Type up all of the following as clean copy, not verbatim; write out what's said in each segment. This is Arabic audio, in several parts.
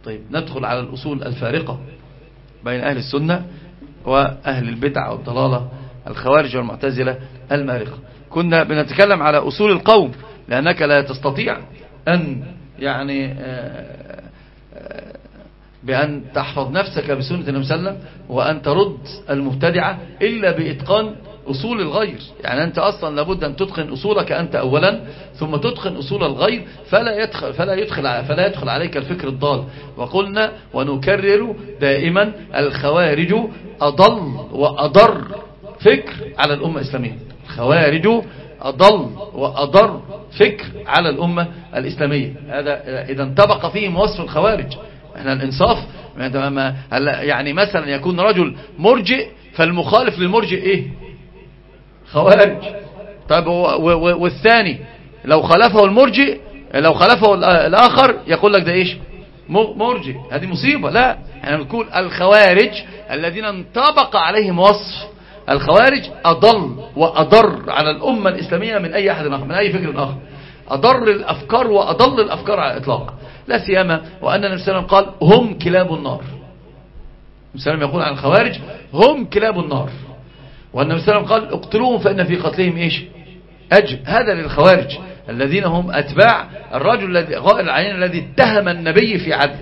طيب ندخل على الأصول الفارقة بين أهل السنة وأهل البدع والضلالة، الخوارج والمعتزلة المارقة. كنا بنتكلم على أصول القوم، لأنك لا تستطيع أن يعني بأن تحفظ نفسك بسنة النبي صلى الله عليه وسلم وأن ترد المبتدعة إلا بإتقان أصول الغير. يعني أنت أصلا لابد أن تتقن أصولك أنت أولا، ثم تتقن أصول الغير، فلا يدخل عليك الفكر الضال. وقلنا ونكرر دائما الخوارج أضل وأضر فكر على الأمة الإسلامية. الخوارج أضل وأضر فكر على الأمة الإسلامية. هذا إذا انطبق فيهم وصف الخوارج. احنا الانصاف يعني مثلا يكون رجل مرجئ، فالمخالف للمرجئ ايه؟ خوارج. طيب والثاني لو خالفه المرجئ، لو خالفه الاخر يقول لك ده ايش؟ مرجئ. هذه مصيبة. لا، احنا نقول الخوارج الذين انطبق عليهم وصف الخوارج أضل وأضر على الأمة الإسلامية من أي أحد آخر، من أي فكر آخر. أضر الأفكار وأضل الأفكار على الإطلاق، لا سيما وأن النبي صلى الله عليه وسلم قال هم كلاب النار. النبي صلى الله عليه وسلم يقول عن الخوارج هم كلاب النار، والنبي صلى الله عليه وسلم قال اقتلوهم فإن في قتلهم إيش؟ أجر. هذا للخوارج الذين هم أتباع الرجل الذي غائر العين الذي اتهم النبي في عدل،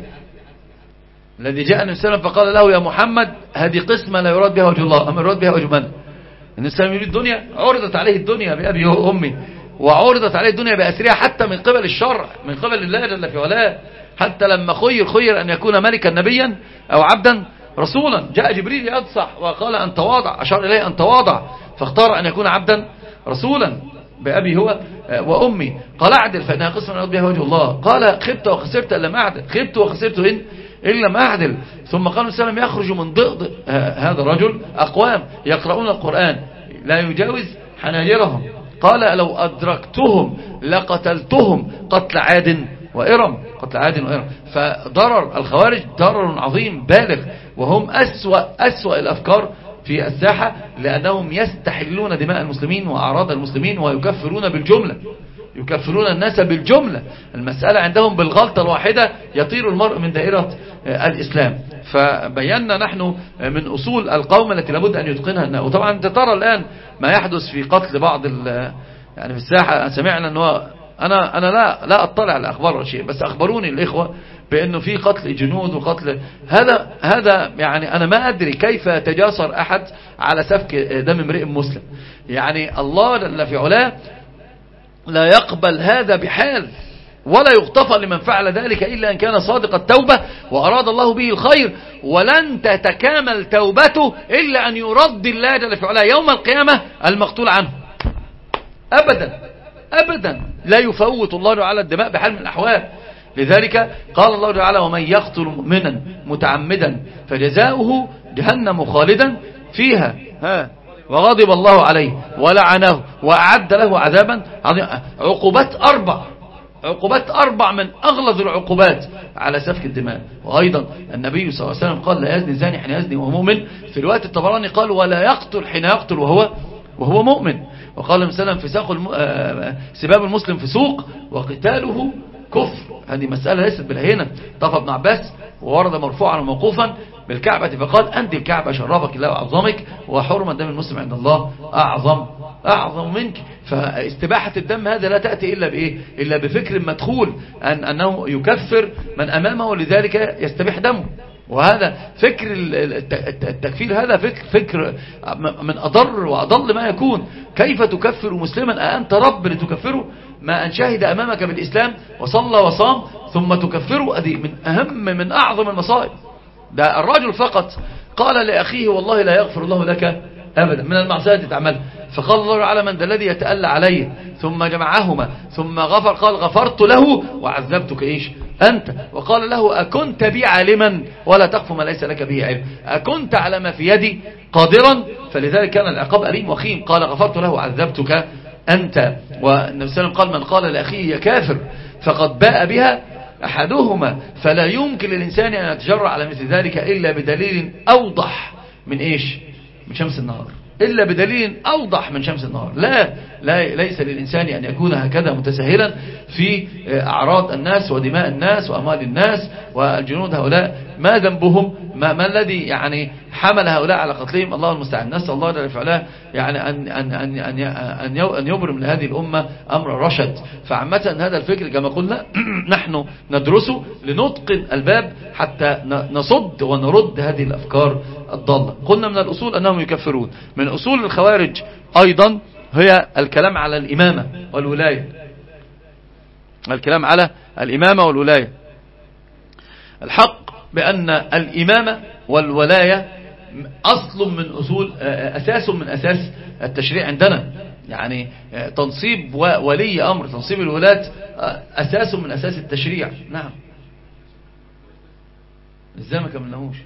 الذي جاء النبي صلى الله عليه وسلم فقال له يا محمد هذه قسمة لا يراد بها وجه الله، أما يراد بها وجه من؟ النبي صلى الله عليه وسلم يريد الدنيا. عرضت عليه الدنيا بأبي وأمي، وعرضت عليه الدنيا بأسرها حتى من قبل الشرع، من قبل الله جل في علاه. حتى لما خير أن يكون ملكا نبيا أو عبدا رسولا، جاء جبريل ينصح وقال أن تواضع، أشار إليه أن تواضع، فاختار أن يكون عبدا رسولا بأبي هو وأمي. قال أعدل فإنها قسمة يراد بها وجه الله. قال خبت وخسرت إلا ما أعدل، خبت وخسرت إلا ما أعدل. ثم قال النبي صلى الله عليه وسلم يخرج من ضئض هذا الرجل أقوام يقرؤون القرآن لا يجاوز حناجرهم، قال لو أدركتهم لقتلتهم قتل عاد وإرم، قتل عاد وإرم. فضرر الخوارج ضرر عظيم بالغ، وهم أسوأ الأفكار في الساحة، لأنهم يستحلون دماء المسلمين وأعراض المسلمين ويكفرون بالجملة، يكفرون الناس بالجملة. المسألة عندهم بالغلطة الواحدة يطير المرء من دائرة الإسلام. فبينا نحن من أصول القوم التي لابد أن يتقنها. وطبعا انت ترى الآن ما يحدث في قتل بعض يعني في الساحة. سمعنا أنه أنا لا أطلع على أخبار ولا شيء، بس أخبروني الإخوة بأنه في قتل جنود وقتل هذا يعني أنا ما أدري كيف تجاسر أحد على سفك دم امرئ مسلم. يعني الله جل في علاه لا يقبل هذا بحال، ولا يغتفر لمن فعل ذلك إلا أن كان صادق التوبة وأراد الله به الخير، ولن تتكامل توبته إلا أن يرد الله جل في علاه يوم القيامة المقتول عنه. أبدا أبدا لا يفوت الله على الدماء بحال من الأحوال. لذلك قال الله تعالى ومن يقتل مؤمنا متعمدا فجزاؤه جهنم خالدا فيها وغضب الله عليه ولعنه وأعد له عذابا عظيما. عقوبات أربع من أغلظ العقوبات على سفك الدماء. وأيضا النبي صلى الله عليه وسلم قال لا يزني الزاني حين يزني وهو مؤمن. في رواية الطبراني قال ولا يقتل حين يقتل وهو مؤمن. وقال النبي صلى الله عليه وسلم في سباب المسلم فسوق وقتاله كفر. هذه مسألة ليست بالهينة. طاف ابن عباس وورد مرفوعا وموقوفا بالكعبة فقال أنت الكعبة شرفك الله وعظمك، وحرمة دم المسلم عند الله أعظم منك. فاستباحة الدم هذا لا تأتي إلا بإيه؟ إلا بفكر مدخول أنه يكفر من أمامه لذلك يستبيح دمه. وهذا فكر التكفير، هذا فكر من أضر وأضل ما يكون. كيف تكفر مسلما؟ أنت رب لتكفره؟ ما أن شهد أمامك بالإسلام وصلى وصام ثم تكفره؟ هذه من أعظم المصائب. ده الرجل فقط قال لأخيه والله لا يغفر الله لك أبدا من المعصية تعمل. فقال الله على من ذا الذي يتألى عليه، ثم جمعهما ثم غفر. قال غفرت له وعذبتك إيش أنت. وقال له أكنت بي عالما ولا تخف ما ليس لك به علم، أكنت على ما في يدي قادرا. فلذلك كان العقاب أليم وخيم. قال غفرت له وعذبتك أنت. والنبي صلى الله عليه وسلم قال من قال لأخيه يا كافر فقد باء بها أحدهما، فلا يمكن للإنسان أن يتجرأ على مثل ذلك إلا بدليل أوضح من إيش؟ من شمس النهار. إلا بدليل أوضح من شمس النهار. ليس للإنسان أن يكون هكذا متساهلا في أعراض الناس ودماء الناس وأموال الناس. والجنود هؤلاء ما ذنبهم؟ ما الذي يعني حمل هؤلاء على قتلهم؟ الله المستعان. نسأل الله جل وعلا يعني أن يبرم لهذه الأمة أمر رشد. فعامة هذا الفكر كما قلنا نحن ندرسه لنتقن الباب حتى نصد ونرد هذه الأفكار الضالة. قلنا من الأصول أنهم يكفرون. من أصول الخوارج أيضا هي الكلام على الإمامة والولاية. الكلام على الإمامة والولاية. الحق بأن الإمامة والولاية أصل من أصول، أساس من أساس التشريع عندنا. يعني تنصيب ولي أمر، تنصيب الولاة أساس من أساس التشريع. نعم. ازاي ما كملناهوش؟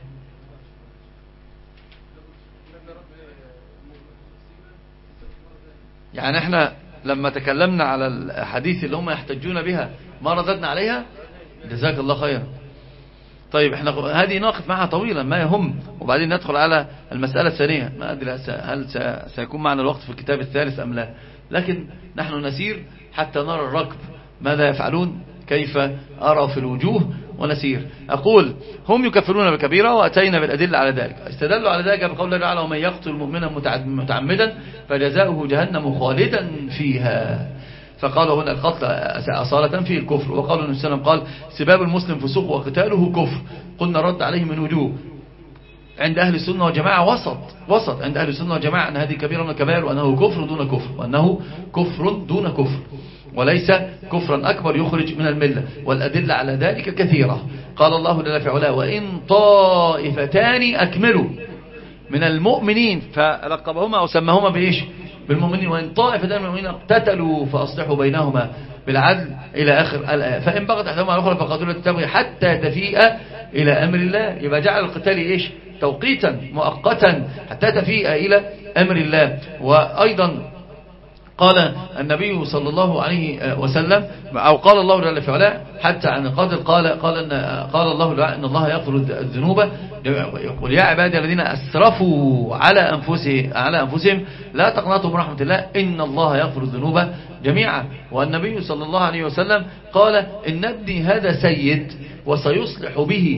يعني احنا لما تكلمنا على الحديث اللي هم يحتجون بها ما رددنا عليها. جزاك الله خيرا. طيب احنا هذه ناقف معها طويلا ما يهم، وبعدين ندخل على المسألة الثانية. ما أدري هل سيكون معنا الوقت في الكتاب الثالث أم لا، لكن نحن نسير حتى نرى الركب ماذا يفعلون، كيف أرى في الوجوه، ونسير. أقول هم يكفرون بكبيرة وأتينا بالأدلة على ذلك. استدلوا على ذلك بقول الله تعالى: ومن يقتل مؤمنا متعمدا فجزاؤه جهنم خالدا فيها. فقالوا هنا القتل أصالة فيه الكفر. وقالوا النبي صلى الله عليه وسلم قال: سباب المسلم فسوق وقتاله كفر. قلنا رد عليه من وجوه. عند أهل السنة والجماعة وسط عند أهل السنة والجماعة أن هذه كبيرة من الكبائر، وأنه كفر دون كفر، وأنه كفر دون كفر، وليس كفرا أكبر يخرج من الملة. والأدلة على ذلك كثيرة. قال الله جل في علاه: وإن طائفتان أكملوا من المؤمنين، فلقبهما وسماهما بإيش؟ بالمؤمنين. وإن طائفتان من المؤمنين اقتتلوا فأصلحوا بينهما بالعدل إلى آخر الآية. فإن بغت أحدهما على الأخرى فقاتلوا التي تبغي حتى تفيء إلى أمر الله. يبقى جعل القتال إيش؟ توقيتا مؤقتا حتى تفيء إلى أمر الله. وأيضا قال النبي صلى الله عليه وسلم، أو قال الله جل في علاه حتى عن القاتل، قال الله إن الله يغفر الذنوب، قل يا عبادي الذين أسرفوا على أنفسهم لا تقنطوا من رحمة الله إن الله يغفر الذنوب جميعا. والنبي صلى الله عليه وسلم قال: إن ابني هذا سيد وسيصلح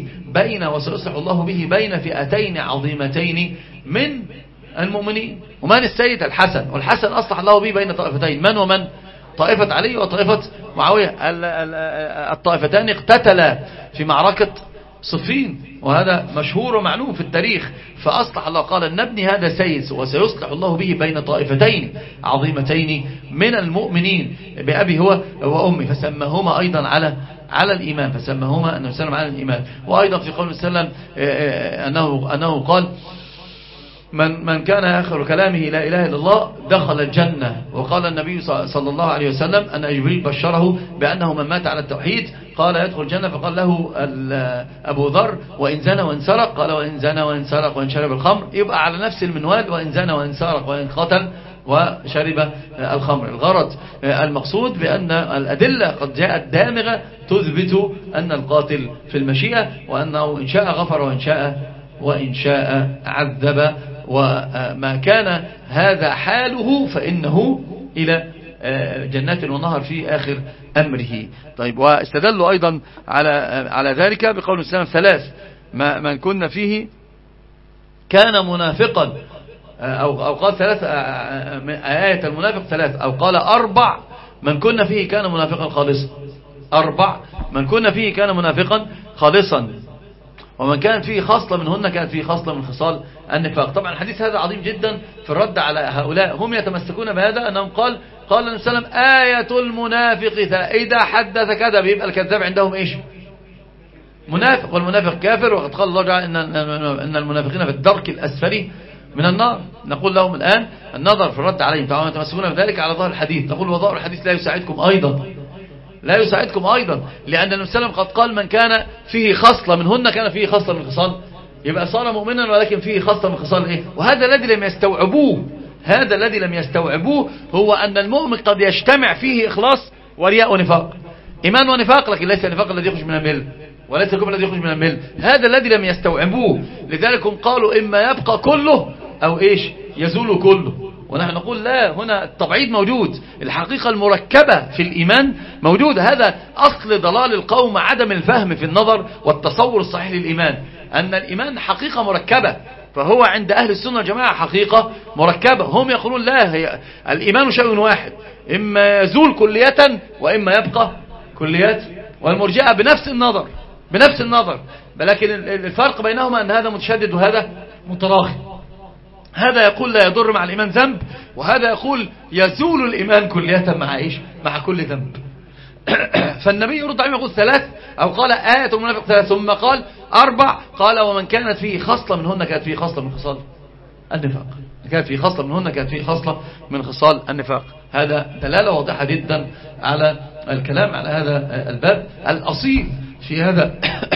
الله به بين فئتين عظيمتين من المؤمنين. ومن السيد؟ الحسن. والحسن أصلح الله به بين طائفتين، من ومن؟ طائفة علي وطائفة معاوية. الطائفتان اقتتلا في معركة صفين، وهذا مشهور ومعلوم في التاريخ. فأصلح الله، قال: إن ابني هذا سيد وسيصلح الله به بين طائفتين عظيمتين من المؤمنين بأبي هو وأمي. فسماهما أيضا على الإيمان، فسماهما أنه سلم على الإيمان. وأيضا في قول السلام أنه قال: من كان آخر كلامه لا إله إلا الله دخل الجنة. وقال النبي صلى الله عليه وسلم أن جبريل بشره بأنه من مات على التوحيد قال يدخل الجنة. فقال له أبو ذر: وإن زنى وإن سرق؟ قال: وإن زنى وإن سرق وإن شرب الخمر. يبقى على نفس المنوال: وإن زنى وإن سرق وإن قتل وشرب الخمر. الغرض المقصود بأن الأدلة قد جاءت دامغة تثبت أن القاتل في المشيئة، وأنه إن شاء غفر وإن شاء عذب. وما كان هذا حاله فإنه إلى جنات ونهر في آخر أمره. طيب، واستدلوا أيضا على ذلك بقول السلام: ثلاث من كنا فيه كان منافقا، أو قال ثلاث، آية المنافق ثلاث، أو قال أربع من كنا فيه كان منافقا خالصا. أربع من كنا فيه كان منافقا خالصا، ومن كان فيه خصلة منهن كان فيه خصلة من خصال النفاق. طبعا الحديث هذا عظيم جدا في الرد على هؤلاء. هم يتمسكون بهذا أنهم قال النبي صلى الله عليه وسلم: آية المنافق إذا حدث كذب. يبقى الكذاب عندهم إيش؟ منافق، والمنافق كافر. وقد قال الله تعالى إن المنافقين في الدرك الأسفل من النار. نقول لهم الآن النظر في الرد عليهم. طبعا يتمسكون بذلك على ظاهر الحديث. نقول: وظاهر الحديث لا يساعدكم أيضا، لأن النبي صلى الله عليه وسلم قد قال: من كان فيه خصلة منهن كان فيه خصلة من خصال. يبقى صار مؤمنا ولكن فيه خصلة من خصال إيه؟ وهذا الذي لم يستوعبوه هو أن المؤمن قد يجتمع فيه إخلاص ورياء ونفاق، إيمان ونفاق، لكن ليس النفاق الذي يخرج من المل، وليس الكفر الذي يخرج من المل. هذا الذي لم يستوعبوه. لذلك هم قالوا: إما يبقى كله أو إيش؟ يزول كله. ونحن نقول لا، هنا التبعيض موجود، الحقيقة المركبة في الإيمان موجودة. هذا أصل ضلال القوم، عدم الفهم في النظر والتصور الصحيح للإيمان، أن الإيمان حقيقة مركبة. فهو عند أهل السنة والجماعة حقيقة مركبة. هم يقولون لا، هي الإيمان شيء واحد، إما يزول كلية وإما يبقى كليات. والمرجئة بنفس النظر، لكن الفرق بينهما أن هذا متشدد وهذا متراخي. هذا يقول لا يضر مع الإيمان ذنب، وهذا يقول يزول الإيمان كلية مع كل ذنب. فالنبي يرد عليهم يقول 3، أو قال آية المنافق 3، ثم قال 4، قال ومن كانت فيه خصلة منهن كانت فيه خصلة من خصال النفاق. كانت فيه خصلة منهن كانت فيه خصلة من خصال النفاق. هذا دلالة واضحة جدا على الكلام على هذا الباب الأصيل في هذا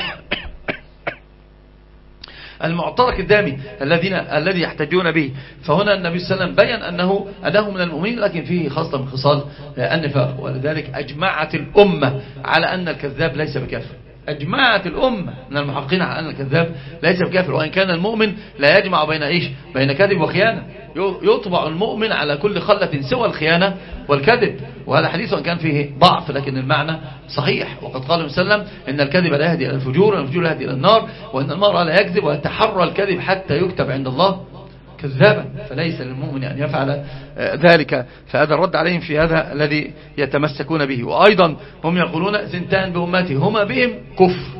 المعترك الدامي الذي يحتجون به. فهنا النبي صلى الله عليه وسلم بيّن أنه من المؤمنين، لكن فيه خاصة من خصال النفاق. ولذلك أجمعت الأمة على أن الكذاب ليس بكافر. أجمعت الأمة من المحققين على أن الكذاب ليس بكافر، وإن كان المؤمن لا يجمع بين كذب وخيانة. يطبع المؤمن على كل خلة سوى الخيانة والكذب. وهذا حديث وإن كان فيه ضعف لكن المعنى صحيح. وقد قال صلى الله عليه وسلم إن الكذب لا يهدي إلى الفجور، والفجور لا يهدي إلى النار، وإن المرء لا يكذب ويتحرى الكذب حتى يكتب عند الله كذابا، فليس للمؤمن أن يفعل ذلك. فهذا الرد عليهم في هذا الذي يتمسكون به. وأيضا هم يقولون 2 بأمتي هما بهم كفر،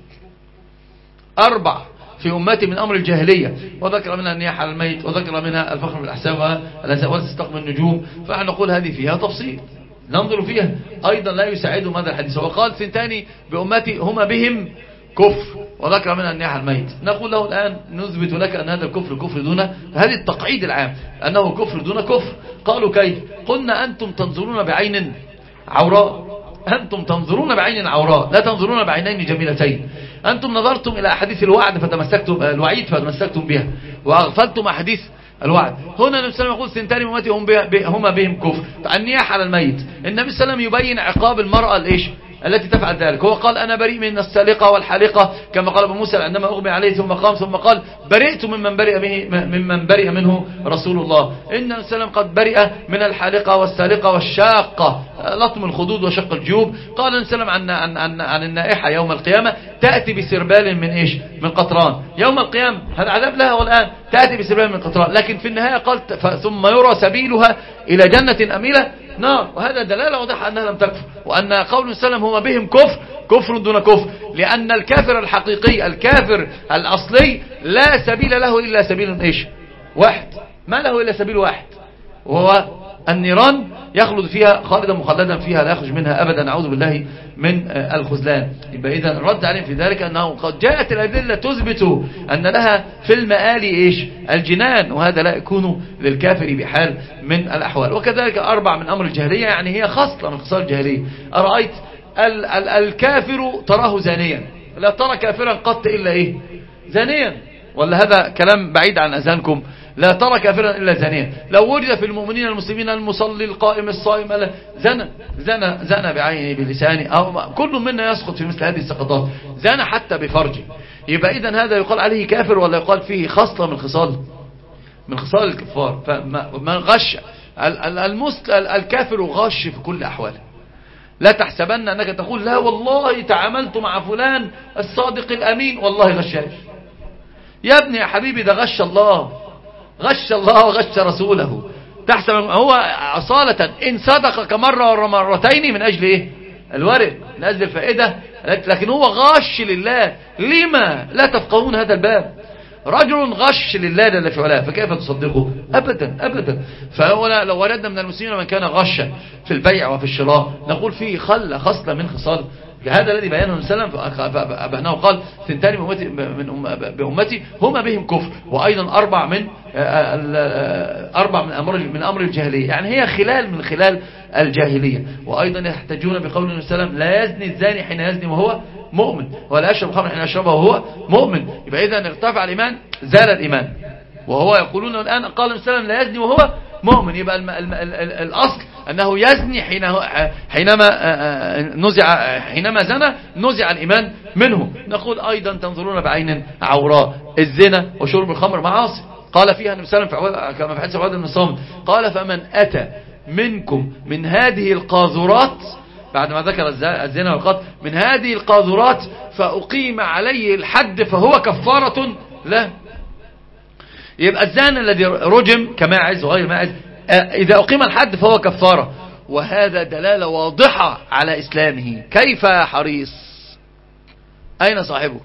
4 في أمتي من أمر الجاهلية، وذكر منها النياحة على الميت، وذكر منها الفخر بالأحساب والاستقم النجوم. فنحن نقول هذه فيها تفصيل ننظر فيها. أيضا لا يساعدهم هذا الحديث، وقال 2 بأمتي هما بهم كفر، وذكر منها النياحة على الميت. نقول له الآن نثبت لك أن هذا الكفر كفر دون هذه التقعيد العام، أنه كفر دون كفر. قالوا كيف؟ قلنا أنتم تنظرون بعين عوراء، أنتم تنظرون بعين عوراء لا تنظرون بعينين جميلتين. أنتم نظرتم إلى أحاديث الوعد فتمسكتم الوعيد فتمسكتم بها، وأغفلتم أحاديث الوعد. هنا النبي صلى الله عليه وسلم يقول 2 من أمتي هما بهم كفر. النياحة على الميت، النبي صلى الله عليه وسلم يبين عقاب المرأة التي تفعل ذلك. هو قال أنا بريء من السالقة والحالقة كما قال أبو موسى عندما أغمي عليه ثم قام، ثم قال برئت ممن برئ منه رسول الله. إن النبي صلى الله عليه وسلم قد برئ من الحالقة والسالقة والشاقة، لطم الخدود وشق الجيوب. قال النبي صلى الله عليه وسلم عن النائحة يوم القيامة تأتي بسربال من قطران. يوم القيامة هذا عذاب لها، والآن تأتي بسربال من قطران. لكن في النهاية قال ثم يرى سبيلها إلى جنة أميلة نار. وهذا دلالة واضحة أنها لم تكفر، وأن قول السلام هما بهم كفر دون كفر، لأن الكافر الحقيقي الكافر الأصلي لا سبيل له إلا سبيل واحد، ما له إلا سبيل واحد، وهو النيران يخلد فيها خالدا مخلدا فيها لا يخرج منها أبدا، نعوذ بالله من الخذلان. يبقى إذا الرد عليهم في ذلك أنه قد جاءت الأدلة تثبت أن لها في المآل الجنان، وهذا لا يكون للكافر بحال من الأحوال. وكذلك 4 من أمر الجاهلية، يعني هي خصلة من خصال الجاهلية. أرأيت الكافر تراه زانيا، لا ترى كافرا قط إلا زانيا، ولا هذا كلام بعيد عن أذهانكم؟ لا ترى كافرا إلا زانيا. لو وجد في المؤمنين المسلمين المصلي القائم الصائم زنى بعينه بلسانه، أو كل منا يسقط في مثل هذه السقطات، زنى حتى بفرجه. يبقى إذن هذا يقال عليه كافر، ولا يقال فيه خصلة من خصال الكفار؟ فمن غش الكافر غش في كل أحواله. لا تحسبن أنك تقول لا والله تعاملت مع فلان الصادق الأمين والله غشاش. يا ابني يا حبيبي ده غش الله وغش رسوله. تحسب هو أصالة إن صدقك مرة ومرتين من أجل الورق، من أجل الفائدة، لكن هو غش لله. لما لا تفقهون هذا الباب؟ رجل غش لله جل في علاه، فكيف تصدقه؟ أبدا. فهو لو وجدنا من المسلمين من كان غشا في البيع وفي الشراء نقول فيه خصلة من خصال هذا الذي بيانه النبي صلى الله عليه وسلم، فأنه قال 2 بأمتي هما بهم كفر. وأيضا 4 من أمر الجاهلية، يعني هي خلال من خلال الجاهلية. وأيضا يحتجون بقول النبي صلى الله عليه وسلم لا يزني الزاني حين يزني وهو مؤمن، ولا يشرب الخمر حين يشربه وهو مؤمن. يبقى إذا ارتفع الإيمان زال الإيمان. وهو يقولون الآن قال النبي صلى الله عليه وسلم لا يزني وهو مؤمن، يبقى الأصل أنه يزني حينما زنى نزع الإيمان منه. نقول أيضا تنظرون بعين عوراء، الزنا وشرب الخمر معاصي. قال فيها النبي صلى الله عليه وسلم كما في حديث عبادة بن الصامت قال فمن أتى منكم من هذه القاذورات، بعد ما ذكر الزنا والقتل، من هذه القاذورات فأقيم عليه الحد فهو كفارة له. يبقى الزاني الذي رجم كماعز وغير ماعز إذا أقيم الحد فهو كفارة، وهذا دلالة واضحة على إسلامه. كيف يا حريص؟ أين صاحبك؟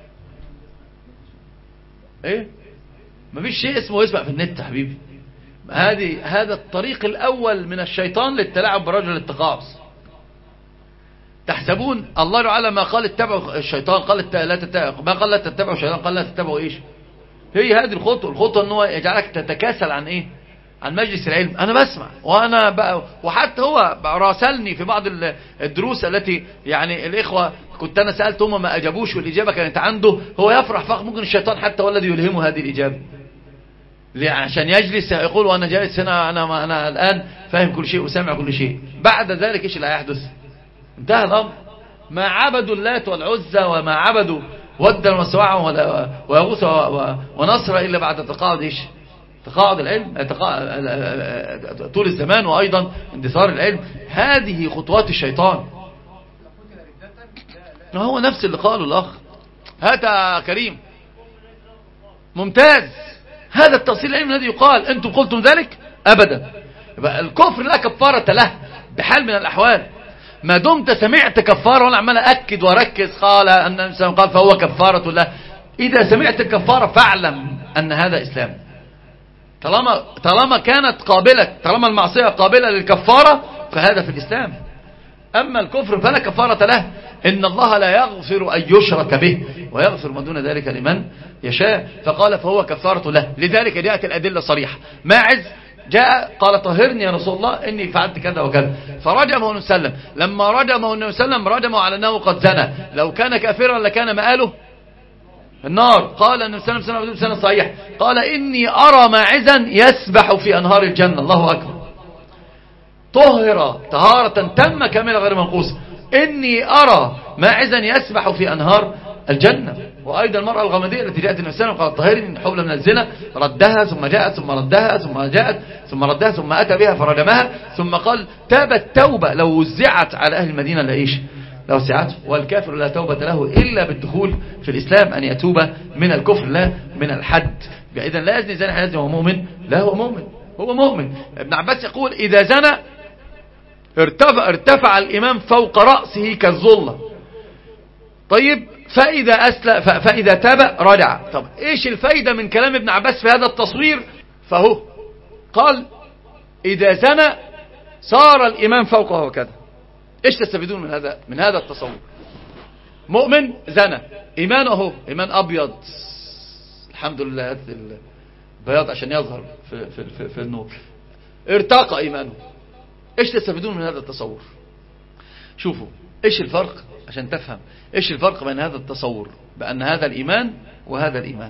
إيه؟ مفيش شيء اسمه يسمع في النت حبيبي. هذا الطريق الأول من الشيطان للتلاعب برجل التقاعس. تحسبون الله تعالى ما قال اتبعوا الشيطان، قال لا تتبعوا، ما قال لا تتبعوا الشيطان، قال لا تتبعوا ايش؟ هي هذه الخطوة ان هو يجعلك تتكاسل عن ايه؟ عن مجلس العلم. انا بسمع وانا بقى، وحتى هو راسلني في بعض الدروس التي يعني الاخوة كنت انا سألت هم ما اجابوش والاجابة كانت عنده، هو يفرح فقط ممكن الشيطان حتى هو الذي يلهمه هذه الاجابة عشان يجلس يقول وانا جالس هنا انا الان فاهم كل شيء وسامع كل شيء. بعد ذلك ايش اللي هيحدث؟ انتهى الامر. ما عبدوا اللات والعزى وما عبدوا ودا وسواعا ويغوث ونصر الا بعد تقاعد ايش؟ تقاعد العلم، طول الزمان وايضا اندثار العلم. هذه خطوات الشيطان. هو نفس اللي قاله الاخ. هات يا كريم. ممتاز. هذا التأصيل العلمي الذي يقال. انتم قلتم ذلك؟ ابدا. يبقى الكفر لا كفارة له بحال من الاحوال. ما دمت سمعت كفارة، وانا عمال اكد واركز، قال ان الانسان قال فهو كفارة له. اذا سمعت الكفارة فاعلم ان هذا اسلام. طالما كانت قابلة، طالما المعصية قابلة للكفارة فهذا في الاسلام. اما الكفر فلا كفارة له. ان الله لا يغفر ان يشرك به ويغفر ما دون ذلك لمن يشاء. فقال فهو كفارة له. لذلك جاءت الادلة صريحة. ماعز جاء قال طهرني يا رسول الله اني فعلت كذا وكذا، فرجمه النبي صلى الله عليه وسلم. لما رجمه النبي صلى الله عليه وسلم رجمه على انه قد زنى، لو كان كافرا لكان مآله النار. قال النبي صلى الله عليه وسلم صحيح، قال اني ارى ماعزا يسبح في انهار الجنة. الله اكبر. طهر طهارة تم كاملة غير منقوصة. اني ارى ماعزا يسبح في انهار الجنة. وايضا المرأة الغامدية التي جاءت النبي صلى الله عليه وسلم قالت طهرني حبلى من الزنا، ردها ثم جاءت ثم ردها ثم جاءت ثم ردها ثم اتى بها فرجمها، ثم قال تابت توبة لو وزعت على اهل المدينة لايش؟ لو سعته. والكافر لا توبة له الا بالدخول في الاسلام، ان يتوب من الكفر لا من الحد. اذا لا يزني زاني حيث هو مؤمن، لا هو مؤمن، هو مؤمن. ابن عباس يقول اذا زنى ارتفع الامام فوق رأسه كالظلة. طيب فإذا تاب رجع. طب ايش الفايدة من كلام ابن عباس في هذا التصوير؟ فهو قال اذا زنى صار الامام فوقه وكذا. ايش تستفيدون من هذا التصور؟ مؤمن زنى، ايمانه اهو ايمان ابيض، الحمد لله، هذا البياض عشان يظهر في النور، ارتقى ايمانه. ايش تستفيدون من هذا التصور؟ شوفوا ايش الفرق عشان تفهم ايش الفرق بين هذا التصور بأن هذا الإيمان وهذا الإيمان.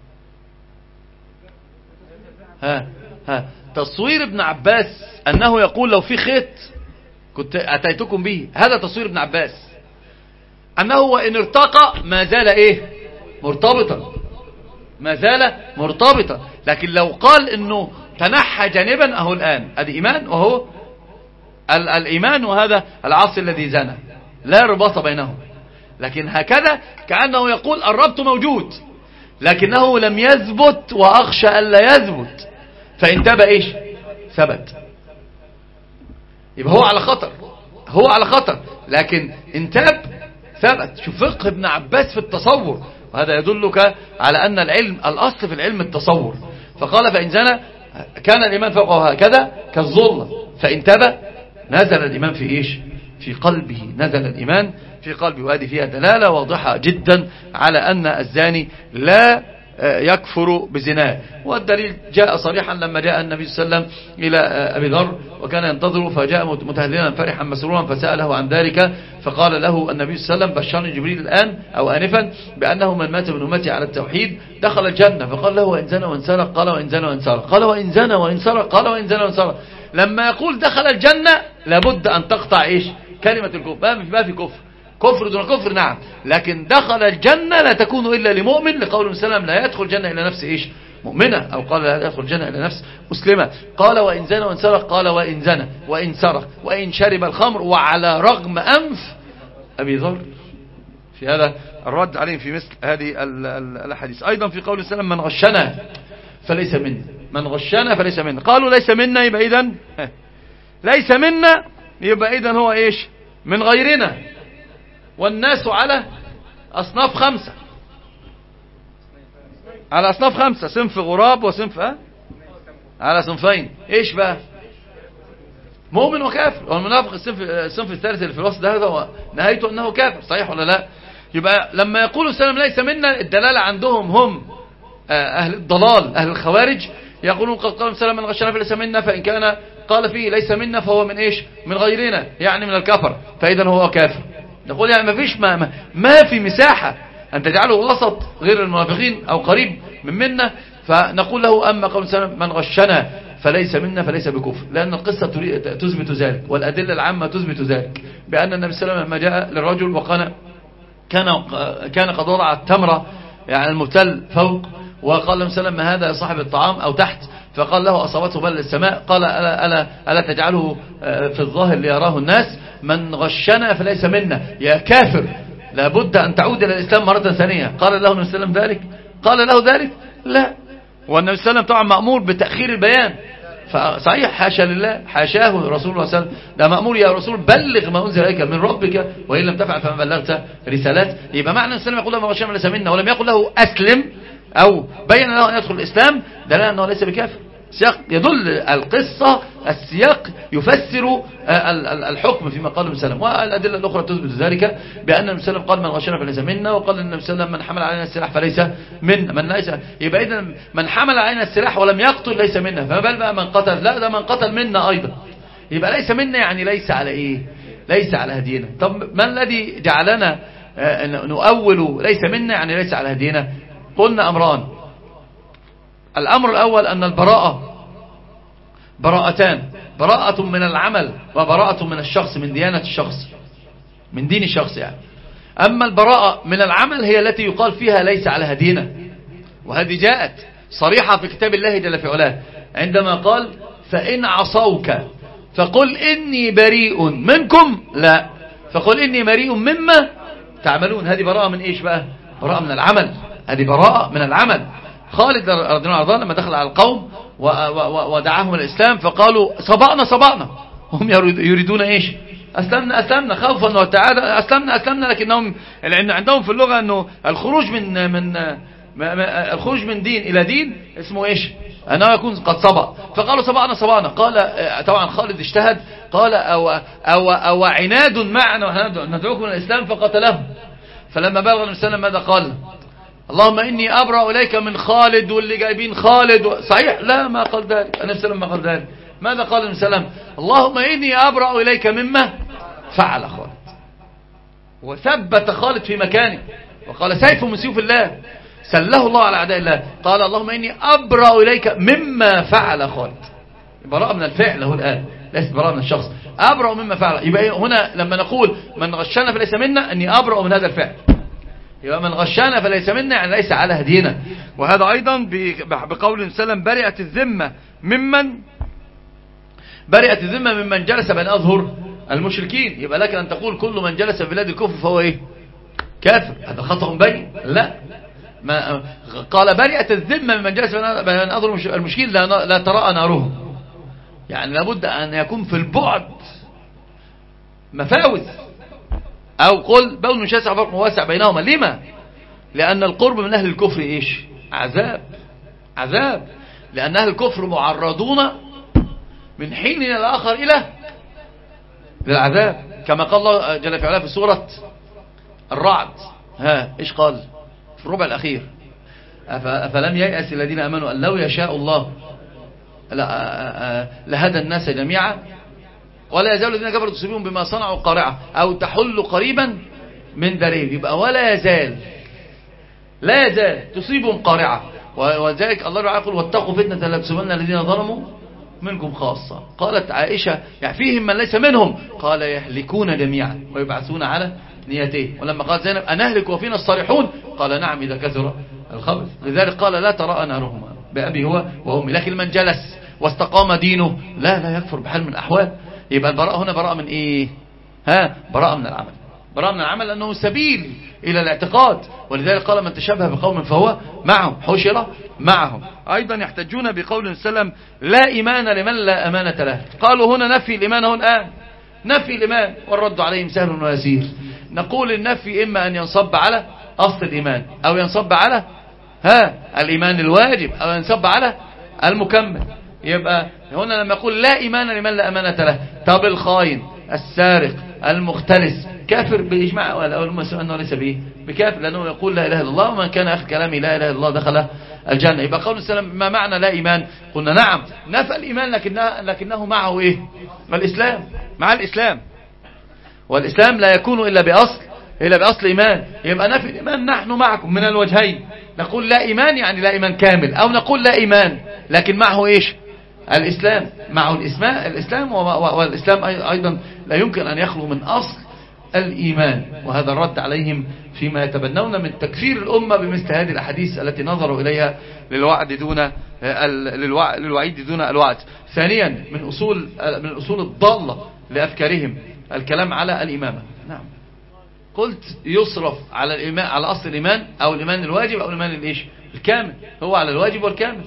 تصوير ابن عباس أنه يقول لو في خيط كنت أتيتكم به، هذا تصوير ابن عباس أنه وإن ارتقى ما زال إيه؟ مرتبطا، ما زال مرتبطا. لكن لو قال إنه تنحى جانبا أهو الآن هذا إيمان، وهو الإيمان وهذا العاصي الذي زنى لا رباط بينهم. لكن هكذا كأنه يقول الربط موجود لكنه لم يثبت وأخشى ألا يثبت، فإن تاب إيش؟ ثبت. يبقى هو على خطر، هو على خطر، لكن إن تاب ثبت. شوف فقه ابن عباس في التصور، وهذا يدلك على أن العلم الأصل في العلم التصور. فقال فإن زنى كان الإيمان فوقه هكذا كالظلة، فإن تاب نزل الإيمان في إيش؟ في قلبه، نزل الإيمان في قلبه. وهذه فيها دلالة واضحة جدا على أن الزاني لا يكفر بزناه. والدليل جاء صريحا لما جاء النبي صلى الله عليه وسلم إلى أبي ذر وكان ينتظره، فجاء متهللا فرحا مسرورا فسأله عن ذلك، فقال له النبي صلى الله عليه وسلم بشرني جبريل الآن أو آنفا بأنه من مات من أمتي على التوحيد دخل الجنة. فقال له وإن زنى وإن سرق؟ قال وإن زنى وإن سرق. قال وإن زنى وإن سرق؟ قال وإن زنى وإن سرق. لما يقول دخل الجنة لابد أن تقطع إيش؟ كلمة الكفر. ما في كفر، كفر دون كفر نعم، لكن دخل الجنة لا تكون إلا لمؤمن، لقول السلام لا يدخل الجنة إلا نفس إيش؟ مؤمنة، أو قال لا يدخل الجنة إلا نفس مسلمة. قال وإن زنى وإن سرق، قال وإن زنى وإن سرق وإن شرب الخمر وعلى رغم أنف أبي ذر. في هذا الرد عليهم في مثل هذه الحديث. أيضا في قول السلام من غشنا فليس منا، من غشنا فليس منا. قالوا ليس منا، يبقى إذن ليس منا، يبقى إذن هو إيش؟ من غيرنا. والناس على أصناف خمسة، على أصناف خمسة، صنف غراب وصنف على صنفين. إيش بقى؟ مؤمن وكافر. والمنافق الصنف الثالث اللي في الوسط ده هو نهايته أنه كافر. صحيح ولا لا؟ يبقى لما يقولوا السلام ليس منا، الدلالة عندهم هم أهل الضلال، أهل الخوارج، يقولون قد قال السلام من غشنا فليس منا، فإن كان قال فيه ليس منا فهو من إيش؟ من غيرنا، يعني من الكفر، فإذا هو كافر. نقول يعني ما فيش ما في مساحة أن تجعله وسط غير المنافقين أو قريب من منا. فنقول له أما قول السلام من غشنا فليس منا فليس بكفر، لأن القصة تثبت ذلك، والأدلة العامة تثبت ذلك، بأن النبي صلى الله عليه وسلم لما جاء للرجل وقال كان قد وضع التمرة يعني المبتل فوق، وقال له سلم ما هذا يا صاحب الطعام أو تحت، فقال له أصابته بل السماء، قال ألا تجعله في الظاهر ليراه الناس، من غشنا فليس منا، يا كافر لابد أن تعود إلى الإسلام مرة ثانية. قال له النبي صلى الله عليه وسلم ذلك؟ قال له ذلك؟ لا. والنبي صلى الله عليه وسلم طبعا مأمور بتأخير البيان، فصحيح حاشا لله، حاشاه رسول الله صلى الله عليه وسلم، ده مأمور يا رسول بلغ ما أنزل إليك من ربك وإن لم تفعل فما بلغت رسالات. يبقى معنى السلام يقول له ما غشنا فليس منا، ولم يقل له أسلم أو بين له أن يدخل الإسلام، دلالة أنه ليس بكافر. سياق يدل القصة، السياق يفسر الحكم فيما قال النبي صلى الله عليه وسلم. والأدلة الأخرى تثبت ذلك، بأن النبي صلى الله عليه وسلم قال من غشنا فليس منا، وقال النبي صلى الله عليه وسلم من حمل علينا السلاح فليس من ليس. يبقى إذا من حمل علينا السلاح ولم يقتل ليس منا، فما بال بقى من قتل؟ لا، ده من قتل منا أيضا. يبقى ليس منا يعني ليس على إيه؟ ليس على هدينا. طب ما الذي جعلنا نؤول ليس منا يعني ليس على هدينا؟ قلنا أمران. الأمر الأول أن البراءة براءتان، براءة من العمل وبراءة من الشخص، من ديانة الشخص، من دين الشخص يعني. أما البراءة من العمل هي التي يقال فيها ليس على هدينا، وهذه جاءت صريحة في كتاب الله جل في علاه عندما قال فإن عصوك فقل إني بريء منكم، لا، فقل إني بريء مما تعملون. هذه براءة من إيش بقى؟ براءة من العمل، هذه براءة من العمل. خالد رضي الله عنه لما دخل على القوم ودعاهم الإسلام فقالوا صبأنا، وهم يريدون إيش؟ أسلمنا خوفا وتعالى، أسلمنا، لكنهم عندهم في اللغة أنه الخروج من دين إلى دين اسمه إيش؟ أنه يكون قد صبأ. فقالوا صبأنا. قال طبعا خالد اجتهد، قال أو عناد معنا ندعوكم الإسلام فقتلهم. فلما بلغ النبي صلى الله عليه وسلم ماذا قال؟ اللهم إني أبرأ إليك من خالد واللي جايبين خالد صحيح؟ لا، ما قال ذلك النبي صلى الله عليه وسلم، ما قال ذلك. ماذا قال النبي صلى الله عليه وسلم؟ اللهم إني أبرأ إليك مما فعل خالد، وثبت خالد في مكانه وقال سيف من سيوف الله سله الله على أعداء الله. قال اللهم إني أبرأ إليك مما فعل خالد، براءة من الفعل هو الآن، ليس براءة من الشخص، أبرأ مما فعل. يبقى هنا لما نقول من غشنا فليس منا، أني أبرأ من هذا الفعل. يبقى من غشنا فليس منا يعني ليس على هدينا. وهذا أيضا بقول سلم برئت الذمة ممن جلس بين أظهر المشركين. يبقى لك أن تقول كل من جلس في بلاد الكفر فهو إيه؟ كافر. هذا خطأ بين، لا، ما قال برئت الذمة ممن جلس بين أظهر المشركين لا تراءى نارهم، يعني لابد أن يكون في البعد مفاوز، أو قل بون شاسع فرق واسع بينهما. لما؟ لأن القرب من أهل الكفر إيش؟ عذاب، لأن أهل الكفر معرضون من حين إلى الآخر إلى للعذاب، كما قال الله جل في علاه في سورة الرعد. إيش قال في الربع الأخير؟ أفلم ييأس الذين آمنوا أن لو يشاء الله لهدى الناس جميعا ولا يزال الذين كفروا تصيبهم بما صنعوا قارعة أو تحل قريبا من دارهم. يبقى ولا يزال تصيبهم قارعة. وذلك الله تعالى يقول واتقوا فتنة لا تصيبن الذين ظلموا منكم خاصة. قالت عائشة يعني فيهم من ليس منهم، قال يهلكون جميعا ويبعثون على نيتين. ولما قال زينب أنهلك وفينا الصالحون، قال نعم إذا كثر الخبث. لذلك قال لا تراءى نارهما. بأبي هو وأمي. لكن من جلس واستقام دينه لا يكفر بحال من الأحوال. يبقى البراءة هنا براءة من إيه؟ براءة من العمل. براءة من العمل لأنه سبيل إلى الاعتقاد. ولذلك قال من تشبه بقوم فهو معهم، حشر معهم. أيضا يحتجون بقول سلم لا إيمان لمن لا أمانة له. قالوا هنا نفي الإيمان هنا الآن، نفي الإيمان، والرد عليهم سهل ويسير. نقول النفي إما أن ينصب على أصل الإيمان، أو ينصب على الإيمان الواجب، أو ينصب على المكمل. يبقى هنا لما يقول لا إيمان لمن لا أمانة له، طب الخاين السارق المختلس كافر بالإجماع ولا أنه ليس به بكافر، لأنه يقول لا إله إلا الله، ومن كان آخر كلامي لا إله إلا الله دخل الجنة. يبقى قول السلام ما معنى لا إيمان؟ قلنا نعم نفى الإيمان لكنه معه إيه؟ الإسلام، مع الإسلام، والإسلام لا يكون إلا بأصل إيمان. يبقى نفي الإيمان نحن معكم من الوجهين، نقول لا إيمان يعني لا إيمان كامل، أو نقول لا إيمان لكن معه إيش؟ الإسلام، معه الإسلام، والإسلام أيضا لا يمكن أن يخلو من أصل الإيمان. وهذا الرد عليهم فيما يتبنون من تكفير الأمة بمثل هذه الأحاديث التي نظروا إليها للوعيد دون الوعد. ثانيا من الأصول الضالة لأفكارهم الكلام على الإمامة. نعم قلت يصرف على الإيمان، على أصل الإيمان، أو الإيمان الواجب أو الإيمان الإيش؟ الكامل. هو على الواجب والكامل،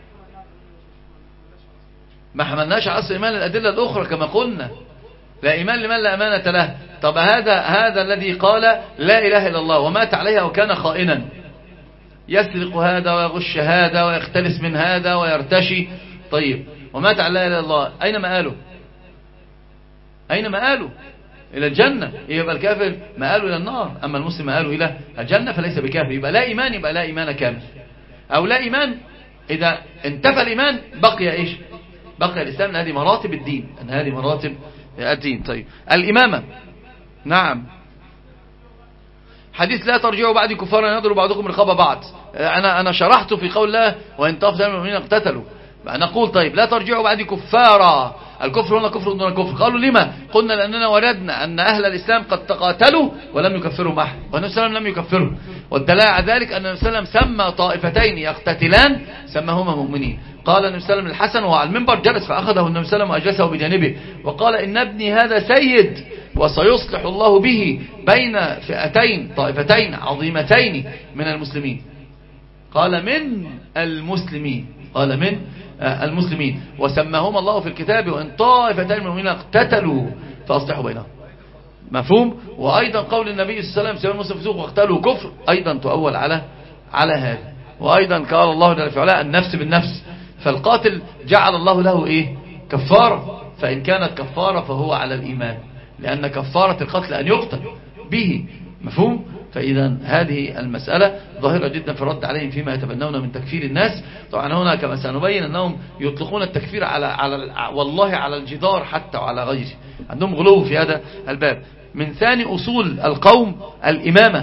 ما حملناش على أصل الإيمان الأدلة الأخرى كما قلنا لا إيمان لمن لا أمانة له. طب هذا الذي قال لا إله إلا الله ومات عليها وكان خائنا، يسرق هذا ويغش هذا ويختلس من هذا ويرتشي، طيب ومات على لا إله إلا الله، أين مآله؟ أين مآله؟ إلى الجنة. يبقى الكافر مآله إلى النار، أما المسلم مآله إلى الجنة فليس بكافر. يبقى لا إيمان، يبقى لا إيمان كامل، أو لا إيمان إذا انتفى الإيمان بقي إيش؟ بقي الإسلام. هذه مراتب الدين، أن هذه مراتب الدين. طيب الإمامة، نعم حديث لا ترجعوا بعد كفارا يضرب بعضكم رقاب بعض، أنا شرحت في قول الله وإن طاف المؤمنين اقتتلوا. نقول طيب لا ترجعوا بعد كفارا، الكفر هنا كفر دون كفر. قالوا لما؟ قلنا لأننا وردنا أن أهل الإسلام قد تقاتلوا ولم يكفروا أحد، والنبي صلى الله عليه وسلم لم يكفروا، والدلالة على ذلك أن النبي صلى الله عليه وسلم سمى طائفتين يقتتلان سماهما مؤمنين. قال النبي صلى الله عليه وسلم الحسن وهو على المنبر جلس فأخذه النبي صلى الله عليه وسلم وأجلسه بجانبه وقال إن ابني هذا سيد وسيصلح الله به بين فئتين طائفتين عظيمتين من المسلمين. قال من المسلمين، قال من المسلمين، وسماهما الله في الكتاب وإن طائفتين من المؤمنين اقتتلوا فأصلحوا بينهم. مفهوم؟ وأيضا قول النبي صلى الله عليه وسلم سواء المسلم فسوق واقتلوا كفر أيضا تؤول على هذا. وأيضا قال الله جل في علاه النفس بالنفس، فالقاتل جعل الله له إيه؟ كفارة، فإن كانت كفارة فهو على الإيمان، لأن كفارة القتل أن يقتل به. مفهوم؟ فإذا هذه المسألة ظاهرة جدا في الرد عليهم فيما يتبنون من تكفير الناس. طبعا هنا كما سنبين أنهم يطلقون التكفير والله على الجدار حتى وعلى غيره، عندهم غلو في هذا الباب. من ثاني أصول القوم الإمامة،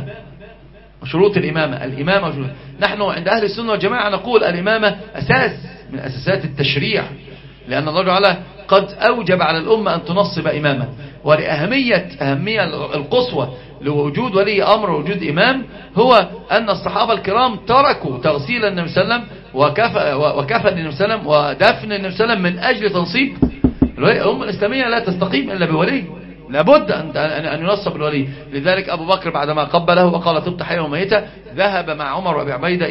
شروط الإمامة وشروط. نحن عند أهل السنة والجماعة نقول الإمامة أساس من أساسات التشريع، لأن الله تعالى قد أوجب على الأمة أن تنصب إماما، ولأهمية القصوى لوجود ولي أمر ووجود إمام هو أن الصحابة الكرام تركوا تغسيل النبي صلى الله عليه وسلم وكفن النبي صلى الله عليه وسلم ودفن النبي صلى الله عليه وسلم من أجل تنصيب الأمة الإسلامية. لا تستقيم إلا بولي، لابد أن ينصب الولي. لذلك أبو بكر بعدما قبله وقال طبت حيا وميتا ذهب مع عمر وأبي عبيدة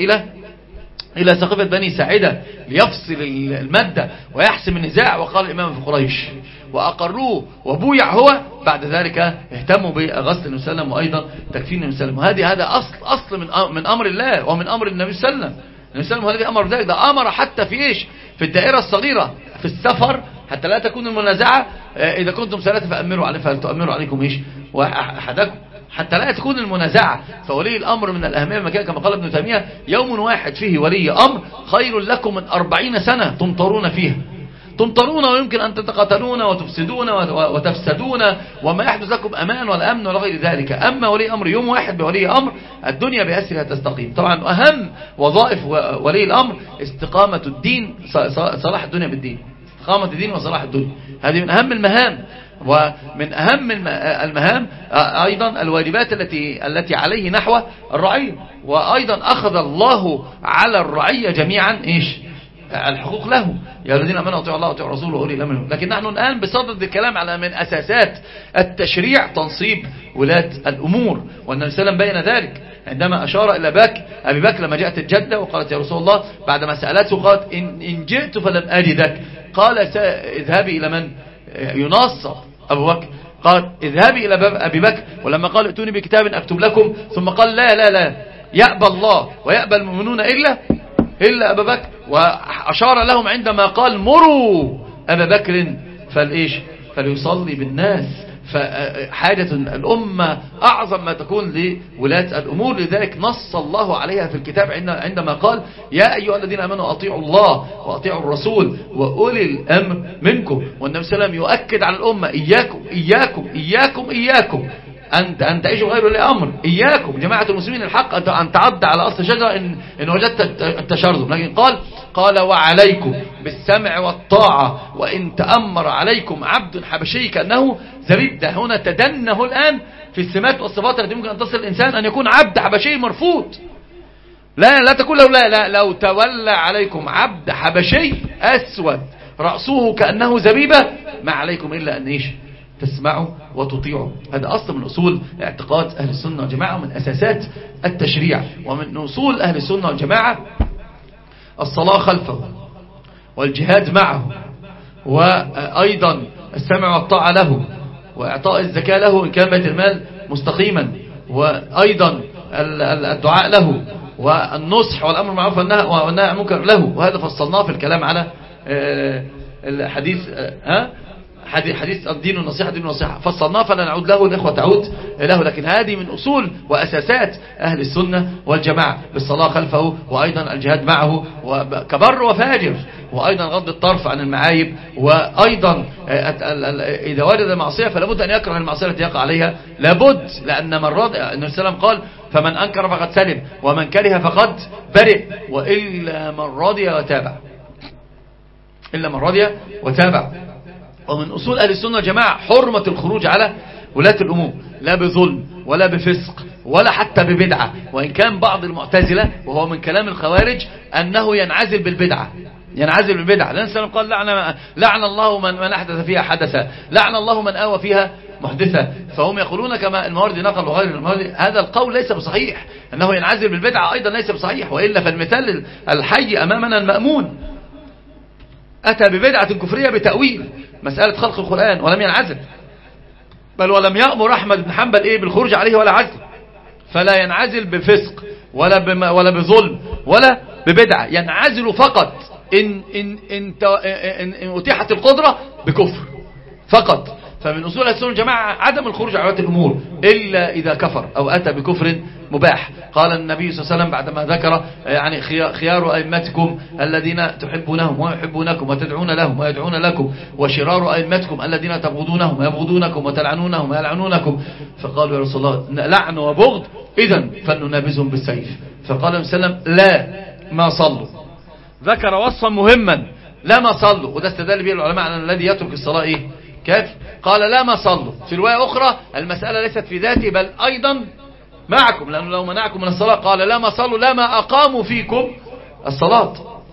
إلى سقيفة بني ساعدة ليفصل المادة ويحسم النزاع، وقال الإمام في قريش وأقروه وبويع هو. بعد ذلك اهتموا بغسل النبي صلى الله عليه وسلم وأيضا تكفين النبي صلى الله عليه وسلم. هذا أصل من أمر الله ومن أمر النبي صلى الله عليه وسلم. النبي صلى الله عليه وسلم الذي أمر بذلك، ده أمر حتى في إيش؟ في الدائرة الصغيرة في السفر حتى لا تكون المنازعة. إذا كنتم ثلاثة فأمروا عليه فلتؤمروا عليكم إيش؟ وأحدكم، حتى لا تكون المنازعة. فولي الأمر من الأهمية المكان كما قال ابن تيمية يوم واحد فيه ولي أمر خير لكم من 40 سنة تمطرون فيها. تمطرون ويمكن أن تتقاتلون وتفسدون وتفسدون وما يحدث لكم أمان ولا أمن ولا غير ذلك. أما ولي أمر يوم واحد بولي أمر الدنيا بأسرها تستقيم. طبعا أهم وظائف ولي الأمر استقامة الدين، صلاح الدنيا بالدين، استقامة الدين وصلاح الدنيا، هذه من أهم المهام. ومن أهم المهام أيضا الواجبات التي عليه نحو الرعية. وأيضا أخذ الله على الرعية جميعا الحقوق له، يا الذين امنوا اطيعوا الله واطيعوا الرسول واولي الامر منكم. لكن نحن الان بصدد الكلام على من اساسات التشريع تنصيب ولاة الامور، والنبي صلى الله عليه وسلم بين ذلك عندما اشار الى ابي بكر لما جاءت الجده وقالت يا رسول الله بعدما سالته قالت ان جئت فلم اجدك، قال اذهبي الى من ينصب ابو بكر، قال اذهبي الى ابي بكر، ولما قال ائتوني بكتاب اكتب لكم ثم قال لا لا لا يأبى الله ويأبى المؤمنون إلا أبا بكر، وأشار لهم عندما قال مروا أبا بكر فليصلي بالناس. فحاجة الأمة أعظم ما تكون لولاة الأمور، لذلك نص الله عليها في الكتاب عندما قال يا أيها الذين آمنوا أطيعوا الله وأطيعوا الرسول وأولي الأمر منكم. والنبي صلى الله عليه وسلم يؤكد على الأمة إياكم إياكم إياكم إياكم أن تعيشوا غير الأمر، إياكم جماعة المسلمين الحق أن تعد على أصل شجرة إن وجدت التشرذم. لكن قال وعليكم بالسمع والطاعة وإن تأمر عليكم عبد حبشي كأنه زبيب. ده هنا تدنه الآن في السمات والصفات التي ممكن أن تصل الإنسان أن يكون عبد حبشي مرفوض. لا تقول له لا لو تولى عليكم عبد حبشي أسود رأسه كأنه زبيبة ما عليكم إلا أن تسمعوا وتطيعوا. هذا أصل من أصول اعتقاد أهل السنة والجماعة ومن أساسات التشريع. ومن أصول أهل السنة والجماعة الصلاة خلفه والجهاد معه، وأيضا السمع والطاعة له، وإعطاء الزكاة له إن كان بيت المال مستقيما، وأيضا الدعاء له، والنصح والأمر بالمعروف والنهي عن المنكر له. وهذا فصلناه في الكلام على الحديث حديث الدين والنصيحة دين والنصيحة، فصلناه فلا نعود له، الإخوة تعود له. لكن هذه من أصول وأساسات أهل السنة والجماعة، بالصلاة خلفه، وأيضا الجهاد معه كبر وفاجر، وأيضا غض الطرف عن المعايب، وأيضا إذا وجد معصية فلابد أن يكره المعصية التي يقع عليها، لابد، لأن من رضي النبي صلى الله عليه وسلم قال فمن أنكر فقد سلم ومن كره فقد برئ، وإلا من رضي وتابع، إلا من رضي وتابع. ومن أصول أهل السنة والجماعة حرمة الخروج على ولاة الأمور، لا بظلم ولا بفسق ولا حتى ببدعة. وإن كان بعض المعتزلة وهو من كلام الخوارج أنه ينعزل بالبدعة، ينعزل بالبدعة، لأن السلام قال لعن الله من أحدث فيها حدثا، لعن الله من آوى فيها محدثا. فهم يقولون كما المواردي نقل وغير المواردي، هذا القول ليس بصحيح، أنه ينعزل بالبدعة أيضا ليس بصحيح، وإلا فالمثال الحي أمامنا المأمون أتى ببدعة كفرية بتأويل مسألة خلق القرآن ولم ينعزل، بل ولم يأمر أحمد بن حنبل بالخروج عليه ولا عزل. فلا ينعزل بفسق ولا بظلم ولا ببدعة، ينعزل فقط إن أتيحت القدرة بكفر فقط. فمن أصول السنة والجماعة عدم الخروج على ولاة الأمور إلا إذا كفر أو أتى بكفر مباح. قال النبي صلى الله عليه وسلم بعدما ذكر يعني خيار أئمتكم الذين تحبونهم ويحبونكم وتدعون لهم ويدعون لكم، وشرار أئمتكم الذين تبغضونهم ويبغضونكم وتلعنونهم ويلعنونكم، فقالوا يا رسول الله لعن وبغض إذن فلننابزهم بالسيف. فقال النبي صلى الله عليه وسلم لا ما صلوا، ذكر وصفا مهما لا ما صلوا، وده استدل به العلماء على الذي يترك الصلاة كافر. قال لا ما صلوا. في رواية أخرى المسألة ليست في ذاته بل أيضا معكم، لأنه لو منعكم من الصلاة قال لا ما صلوا لا ما أقاموا فيكم الصلاة.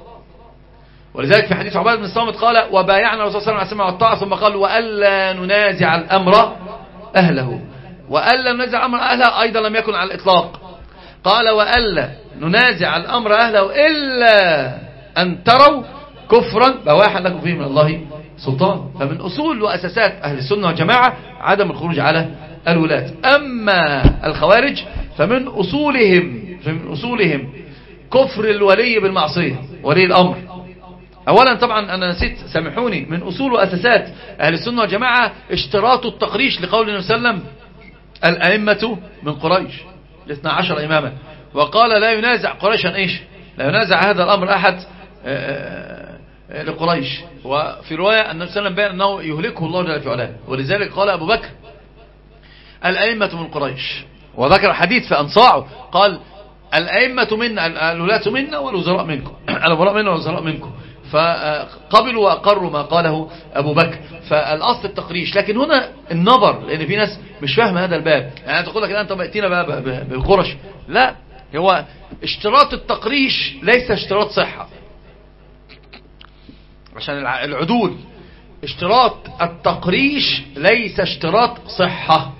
ولذلك في حديث عبادة بن الصامت قال وبايعنا الرسول صلى الله عليه وسلم على السمع والطاعة، ثم قال وألا ننازع الأمر أهله. وألا ننازع الأمر أهله أيضا لم يكن على الإطلاق، قال وألا ننازع الأمر أهله إلا أن تروا كفرا بواحا لكم فيه من الله سلطان. فمن أصول وأساسات أهل السنة والجماعة عدم الخروج على الولاة. أما الخوارج فمن أصولهم كفر الولي بالمعصية، ولي الأمر. أولا طبعا أنا نسيت سامحوني، من أصول وأساسات أهل السنة والجماعة اشتراط التقريش لقول النبي صلى الله عليه وسلم الأئمة من قريش 12 إماما، وقال لا ينازع قريشا لا ينازع هذا الأمر أحد لقريش. وفي رواية النبي صلى الله عليه وسلم بين أنه يهلكه الله جل في علاه، ولذلك قال أبو بكر الأئمة من قريش، وذكر حديث في أنصاعه قال الأئمة منا، الولاة منا والوزراء منكم، الأمراء منا والوزراء منكم. فقبلوا وأقروا ما قاله أبو بكر. فالأصل التقريش. لكن هنا النظر، لأن في ناس مش فاهمة هذا الباب، يعني تقول لك الآن طب ائتينا بقى بالقرش. لا، هو اشتراط التقريش ليس اشتراط صحة عشان العدول. اشتراط التقريش ليس اشتراط صحة،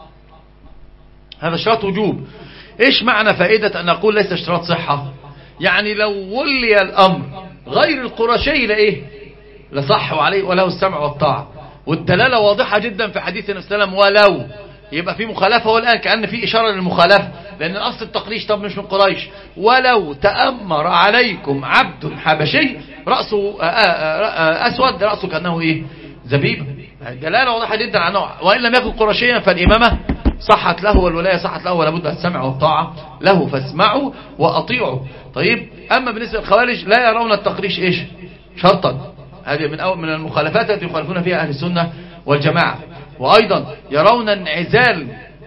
هذا اشتراط وجوب. ايش معنى فائدة ان نقول ليس اشتراط صحة؟ يعني لو ولي الامر غير القرشي لايه لصح عليه وله السمع والطاعة، والدلالة واضحة جدا في حديث النبي صلى الله عليه وسلم. ولو يبقى في مخالفة، والآن كأن في إشارة للمخالفة، لأن أصل التقريش طب مش من قريش. ولو تأمر عليكم عبد حبشي رأسه أسود رأسه كأنه إيه زبيب، دلالة واضحة جدا عنه. وإن لم يكن قرشيا فالإمامة صحت له والولاية صحت له، ولا بد السمع والطاعة له، فاسمعوا وأطيعوا. طيب، أما بالنسبة للخوارج لا يرون التقريش إيش شرطا، هذه من المخالفات التي يخالفون فيها أهل السنة والجماعة. وأيضا يرون انعزال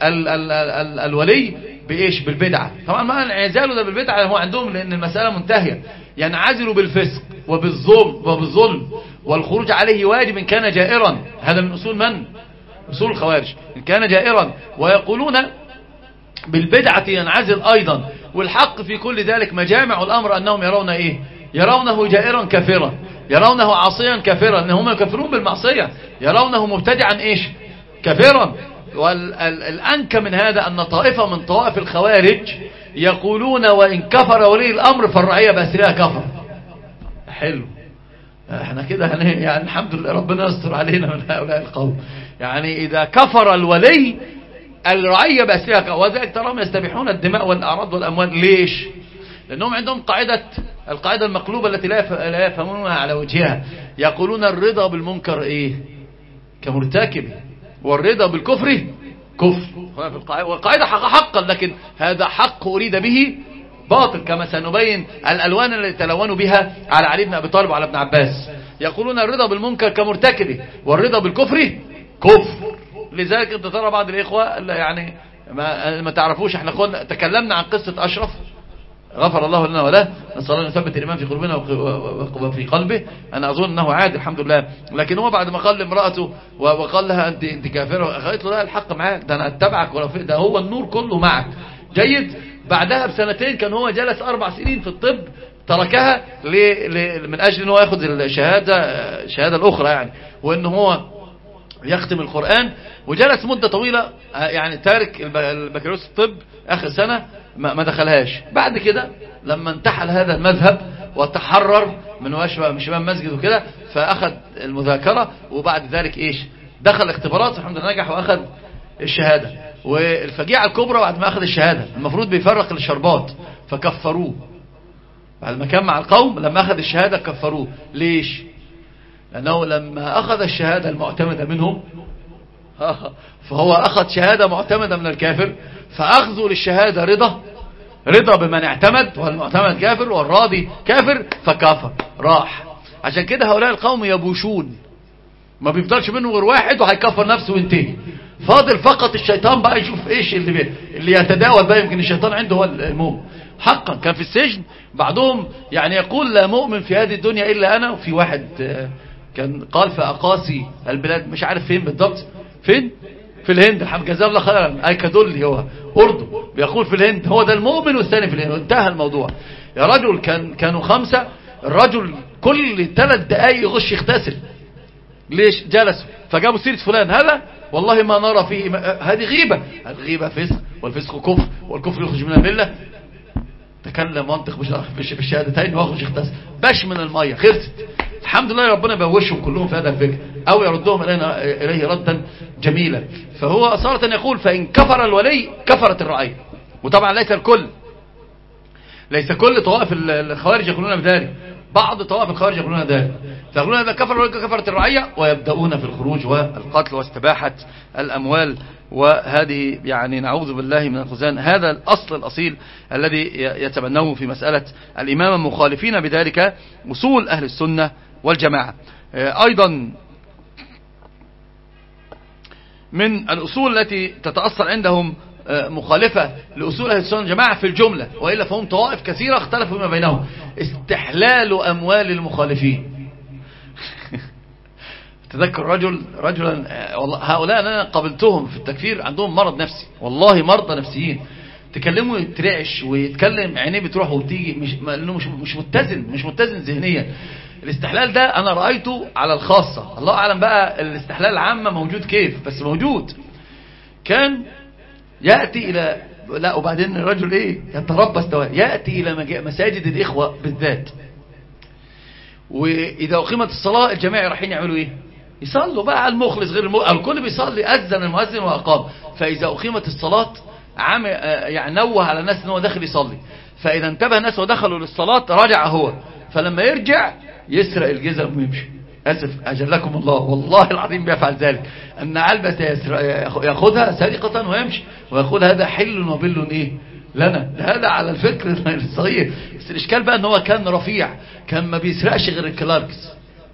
الولي بإيش بالبدعة. طبعا ما انعزاله ده بالبدعة هو عندهم، لأن المسألة منتهية، ينعزل بالفسق وبالظلم والخروج عليه واجب إن كان جائرا. هذا من أصول أصول الخوارج، إن كان جائرا. ويقولون بالبدعة ينعزل أيضا. والحق في كل ذلك مجامع الأمر أنهم يرون إيه؟ يرونه جائرا كافرا، يرونه عاصيا كافرا، أنهم يكفرون بالمعصية، يرونه مبتدعا إيش كافرا. والأنكى من هذا أن طائفة من طوائف الخوارج يقولون وإن كفر ولي الأمر فالرعية بأسرها كفر. حلو، احنا كده يعني الحمد لله ربنا يستر علينا من هؤلاء القوم. يعني إذا كفر الولي الرعية بأسرها كفر. وذلك تراهم يستبيحون الدماء والأعراض والأموال. ليش؟ لأنهم عندهم القاعدة المقلوبة التي لا يفهمونها على وجهها. يقولون الرضا بالمنكر إيه كمرتكب، والرضا بالكفر كفر. والقاعدة حقا، لكن هذا حق أريد به باطل، كما سنبين الألوان التي تلونوا بها على علي بن أبي طالب وعلى ابن عباس. يقولون الرضا بالمنكر كمرتكبه، والرضا بالكفر كفر. لذلك انت ترى بعض الإخوة يعني ما تعرفوش، احنا تكلمنا عن قصة أشرف غفر الله لنا وله، نسأل الله أن يثبت الإيمان في قلوبنا وفي قلبه. أنا أظن أنه عادل الحمد لله. لكن هو بعد ما قال لامرأته وقال لها أنت كافرة، قالت له لا الحق معاك، ده أنا أتبعك ولا ده هو النور كله معك. جيد. بعدها بسنتين كان هو جلس 4 سنين في الطب، تركها من أجل أنه يأخذ الشهادة الأخرى يعني، وأنه هو يختم القرآن. وجلس مدة طويلة يعني تارك البكالوريوس الطب آخر سنة ما دخلهاش. بعد كده لما انتحل هذا المذهب وتحرر من شباب مسجد وكده، فأخذ المذاكرة. وبعد ذلك إيش دخل اختبارات الحمد لله نجح وأخذ الشهادة. والفجيعة الكبرى بعد ما أخذ الشهادة المفروض بيفرق الشربات، فكفروه بعد ما كان مع القوم. لما أخذ الشهادة كفروه. ليش؟ لأنه لما أخذ الشهادة المعتمدة منهم فهو أخذ شهادة معتمدة من الكافر، فأخذوا للشهادة رضا بمن اعتمد، والمعتمد كافر والراضي كافر، فكافر راح. عشان كده هؤلاء القوم يبوشون، ما بيفضلش منه غير واحد وهيكفر نفسه وينتهي. فاضل فقط الشيطان بقى يشوف ايش اللي يتداول بقى. يمكن الشيطان عنده هو المؤمن حقا. كان في السجن بعضهم يعني يقول لا مؤمن في هذه الدنيا إلا أنا. وفي واحد كان قال في أقاصي البلاد، مش عارف فين بالضبط، فين في الهند، الحمد جزاه الله خيرا، ايكادولي هو أردن، بيقول في الهند هو ده المؤمن والثاني في الهند، وانتهى الموضوع. يا رجل كانوا 5، الرجل كل 3 دقائق يغش يغتسل. ليش؟ جلسوا فجابوا سيرة فلان، هذا والله ما نرى فيه هذه غيبة، الغيبة فسق، والفسق كفر، والكفر يخرج من الملة. تكلم منطق بالشهادتين واخرج يغتسل، باش من المية خلصت. الحمد لله ربنا بيوشهم كلهم في هذا الفكر، أو يردهم إليه ردا جميلا. فهو أصالة يقول فإن كفر الولي كفرت الرعية. وطبعا ليس كل طوائف الخوارج يقولون بذلك، بعض طوائف الخوارج يقولون ذلك، فيقولون إذا كفر الولي كفرت الرعية، ويبدأون في الخروج والقتل واستباحة الأموال. وهذه يعني نعوذ بالله من الخزان. هذا الأصل الأصيل الذي يتبنوه في مسألة الإمامة، مخالفين بذلك أصول أهل السنة والجماعة. أيضا من الأصول التي تتأصل عندهم مخالفة لأصول أهل السنة والجماعة في الجملة، وإلا فهم طوائف كثيرة اختلفوا ما بينهم. استحلال أموال المخالفين. تذكر رجلا والله هؤلاء أنا قابلتهم في التكفير عندهم مرض نفسي، والله مرضى نفسيين، تكلموا يترعش ويتكلم عينيه بتروح وتيجي، مش متزن ذهنيا. الاستحلال ده أنا رأيته على الخاصة، الله أعلم بقى الاستحلال العامة موجود كيف، بس موجود. كان يأتي إلى لا وبعدين الرجل يتربص يأتي إلى مساجد الإخوة بالذات، وإذا أقيمت الصلاة الجماعة رايحين يعملوا يصلوا بقى، المخلص غير الكل بيصلي، أذن المؤذن وأقام. فإذا أقيمت الصلاة يعني نوه على الناس أنه داخل يصلي، فإذا انتبه الناس ودخلوا للصلاة رجع هو، فلما يرجع يسرق الجزم ويمشي. أسف أجلكم الله، والله العظيم بيفعل ذلك، أن علبة يأخذها سرقة ويمشي ويقول هذا حل وبل لنا. هذا على الفكر الصغير، بس الإشكال بقى أنه كان رفيع، كان ما بيسرقش غير الكلاركس،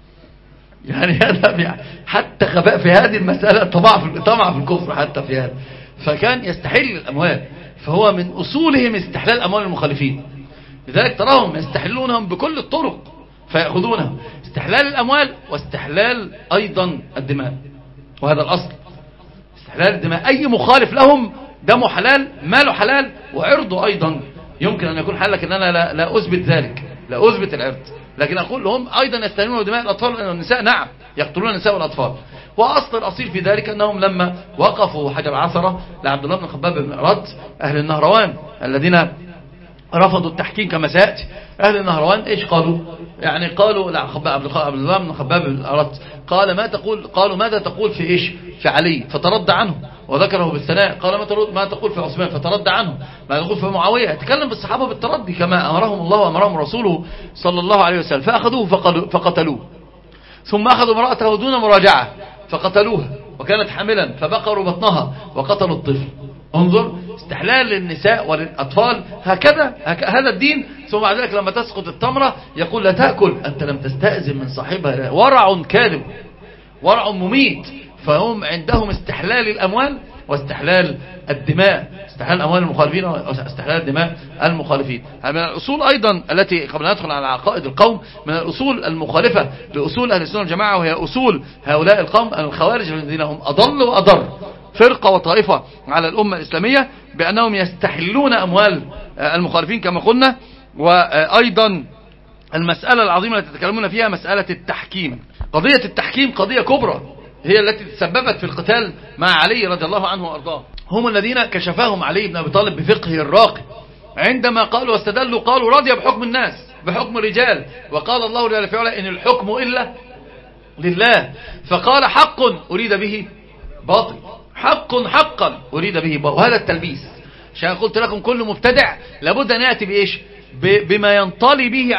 يعني هذا حتى غباء في هذه المسألة، طمع في الكفر حتى في هذا، فكان يستحل الأموال. فهو من أصولهم استحلال أموال المخالفين، لذلك تراهم يستحلونهم بكل الطرق فيأخذونهم، استحلال الأموال واستحلال أيضا الدماء. وهذا الأصل، استحلال الدماء، أي مخالف لهم دمه حلال، ماله حلال، وعرضه أيضا يمكن أن يكون حلال، لكن أنا لا أثبت ذلك، لا أثبت العرض، لكن أقول لهم أيضا يستحلون دماء الأطفال والنساء، نعم يقتلون النساء والأطفال. وأصل الأصيل في ذلك أنهم لما وقفوا حجر عثرة لعبد الله بن خباب بن أرد أهل النهروان الذين رفضوا التحكيم كما سيأتي، أهل النهروان إيش قالوا؟ يعني قالوا عبد الله بن خباب بن أرد قال ما تقول، قالوا ماذا تقول في إيش؟ في علي، فترد عنه وذكره بالثناء. قال ما تقول في عثمان، فترد عنه. ما تقول في معاوية، يتكلم بالصحابة بالتردي كما أمرهم الله وأمرهم رسوله صلى الله عليه وسلم. فأخذوه فقتلوه، ثم أخذوا امرأته دون مراجعة فقتلوها، وكانت حاملا فبقروا بطنها وقتلوا الطفل. انظر استحلال للنساء وللأطفال، هذا الدين. ثم بعد ذلك لما تسقط التمرة يقول لا تأكل، أنت لم تستأذن من صاحبها، ورع كاذب، ورع مميت. فهم عندهم استحلال الأموال واستحلال الدماء، استحلال أموال المخالفين واستحلال الدماء المخالفين. من الأصول أيضا التي قبل أن ندخل على عقائد القوم، من الأصول المخالفة لأصول أهل السنة والجماعة، وهي أصول هؤلاء القوم الخوارج الذين هم أضل وأضر فرقة وطائفة على الأمة الإسلامية، بأنهم يستحلون أموال المخالفين كما قلنا. وأيضا المسألة العظيمة التي تتكلمون فيها مسألة التحكيم. قضية التحكيم قضية كبرى، هي التي تسببت في القتال مع علي رضي الله عنه وأرضاه. هم الذين كشفهم علي بن أبي طالب بفقهه الراقي، عندما قالوا واستدلوا قالوا رضي بحكم الناس، بحكم الرجال، وقال الله جل في علاه إن الحكم إلا لله. فقال حق أريد به باطل، حقا أريد به باطل. وهذا التلبيس، عشان قلت لكم كل مبتدع لابد أن يأتي بإيش؟ بما ينطلي به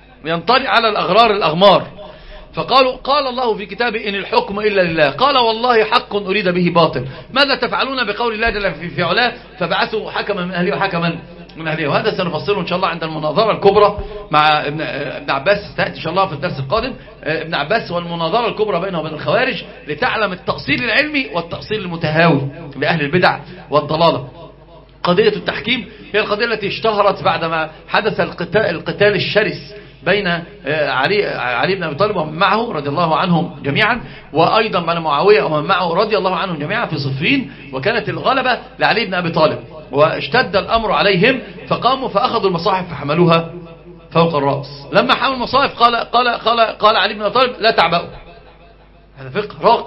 على الأغمار. فقالوا قال الله في كتابه إن الحكم إلا لله، قال والله حق أريد به باطل. ماذا تفعلون بقول الله جل في علاه فبعثوا حكما من أهله وحكما من أهله؟ وهذا سنفصله إن شاء الله عند المناظرة الكبرى مع ابن عباس، تأتي إن شاء الله في الدرس القادم، ابن عباس والمناظرة الكبرى بينه وبين الخوارج، لتعلم التأصيل العلمي والتأصيل المتهاوي لأهل البدع والضلالة. قضية التحكيم هي القضية التي اشتهرت بعدما حدث القتال الشرس بين علي بن أبي طالب ومن معه رضي الله عنهم جميعا، وأيضا بين معاوية ومن معه رضي الله عنهم جميعا في صفين، وكانت الغلبة لعلي بن أبي طالب، واشتد الأمر عليهم فقاموا فأخذوا المصاحف فحملوها فوق الرأس. لما حملوا المصاحف قال علي بن أبي طالب لا تعبأوا، هذا فقه راقي،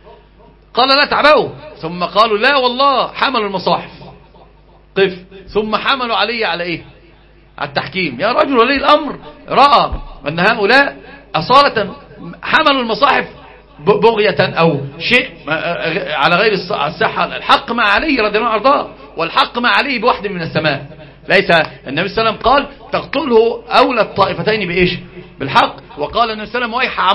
قال لا تعبأوا، ثم قالوا لا والله حملوا المصاحف، قف، ثم حملوا علي على إيه؟ على التحكيم. يا رجل ولي الأمر رأى أن هؤلاء أصالة حملوا المصاحف بغية أو شيء على غير الصحة. الحق مع علي رضي الله عنه، والحق مع علي بوحد من السماء. ليس النبي صلى الله عليه وسلم قال تقتله أولى الطائفتين بإيش؟ بالحق. وقال النبي صلى الله عليه وسلم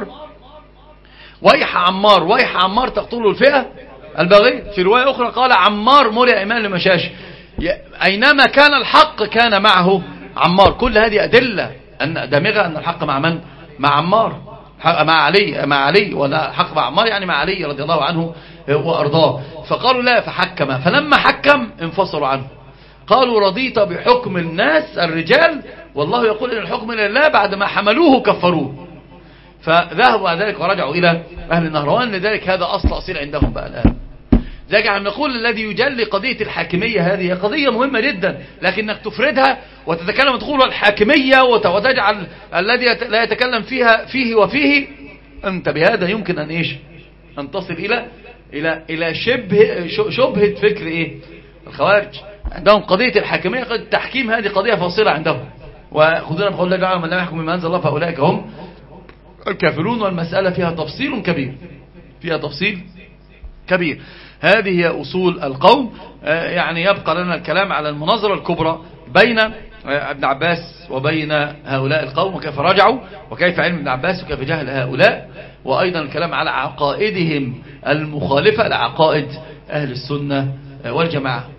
ويح عمار تقتله الفئة الباغية. في رواية أخرى قال عمار ملئ إيمان لمشاش، أينما كان الحق كان معه عمار. كل هذه أدلة أن دامغة أن الحق مع من؟ مع عمار، مع علي، ولا حق مع عمار يعني مع علي رضي الله عنه وأرضاه. فقالوا لا، فحكم، فلما حكم انفصلوا عنه، قالوا رضيت بحكم الناس الرجال والله يقول إن الحكم لله بعد ما حملوه كفروه. فذهبوا على ذلك ورجعوا إلى أهل النهروان. لذلك هذا أصل أصيل عندهم بقى الآن. ذلك عم نقول الذي يجلي قضية الحاكمية هذه قضية مهمة جدا، لكنك تفردها وتتكلم وتقول الحاكمية وتجعل الذي لا يتكلم فيه وفيه، أنت بهذا يمكن أن إيش أن تصل إلى شبهة فكر إيه الخوارج. عندهم قضية الحاكمية، قضية التحكيم هذه قضية فاصلة عندهم. وخذونا بقول الله تعالى من لا يحكم بما أنزل الله فأولئك هم الكافرون. والمسألة فيها تفصيل كبير. هذه هي أصول القوم. يعني يبقى لنا الكلام على المناظرة الكبرى بين ابن عباس وبين هؤلاء القوم، وكيف رجعوا وكيف علم ابن عباس وكيف جهل هؤلاء، وأيضا الكلام على عقائدهم المخالفة لعقائد أهل السنة والجماعة.